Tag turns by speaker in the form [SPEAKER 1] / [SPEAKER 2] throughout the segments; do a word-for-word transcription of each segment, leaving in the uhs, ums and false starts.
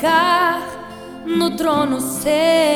[SPEAKER 1] ficar no trono seu.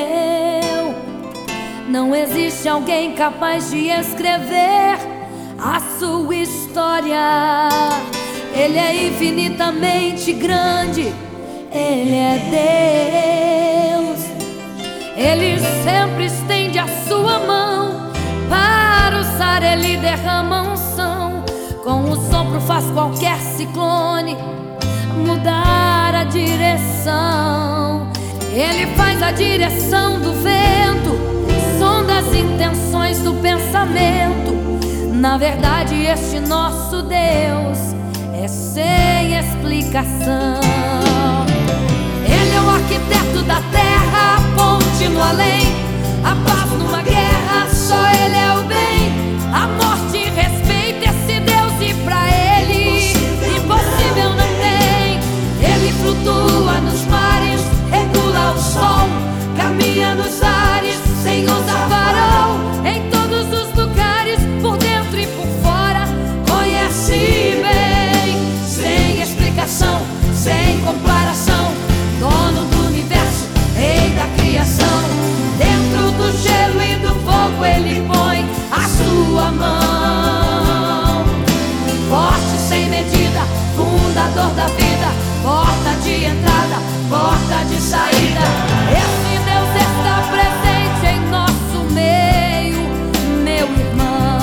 [SPEAKER 1] Não existe alguém capaz de escrever a sua história. Ele é infinitamente grande, Ele é Deus. Ele sempre estende a sua mão para usar, Ele derrama unção. Com o sopro faz qualquer ciclone mudar a direção. Ele faz a direção do vento, sonda as intenções do pensamento. Na verdade, este nosso Deus é sem explicação. Ele é o arquiteto da terra, a ponte no além, a paz numa guerra, só Ele é o bem. A morte respeita esse Deus e pra Ele impossível não tem. Ele flutua nos mares, regula o sol, caminha nos ares sem usar farol. Em todos os lugares, por dentro e por fora, conhece bem, sem explicação, sem comparação. Dono do universo, rei da criação. Dentro do gelo e do fogo Ele põe a sua mão. Forte sem medida, fundador da vida, porta de entrada, porta de saída. Esse Deus está presente em nosso meio, meu irmão.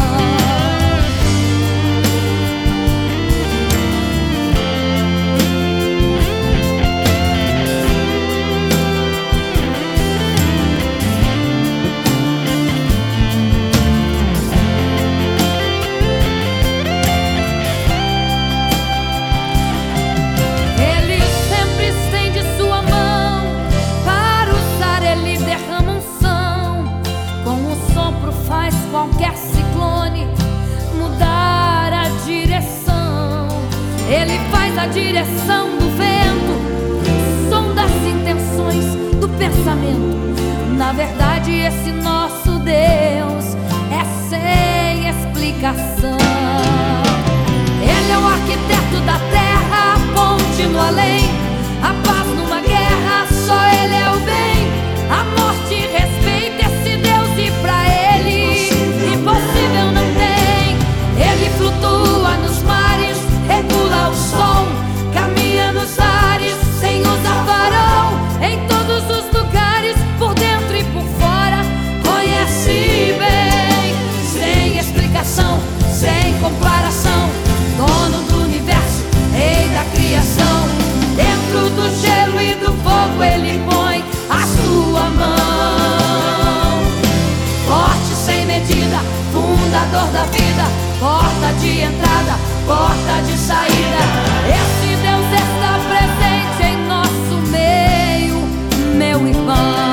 [SPEAKER 1] Ele sempre estende sua mão para usar, Ele derrama unção. Com o sopro faz qualquer ciclone mudar a direção. Ele faz a direção do vento, sonda as intenções do pensamento. Na verdade, esse nosso Deus é sem explicação. Ele é o arquiteto da terra, a ponte no além, a paz numa guerra, só Ele é o bem. A morte respeita esse Deus e pra Ele impossível não tem. Ele flutua nos mares, regula o sol, caminha nos ares sem usar farol. Em todos os lugares, por dentro e por fora, conhece bem, sem explicação, sem comparação. Dono do universo, rei da criação. Dentro do gelo e do fogo Ele põe a sua mão. Forte sem medida, fundador da vida, porta de entrada, porta de saída. Esse Deus está presente em nosso meio, meu irmão.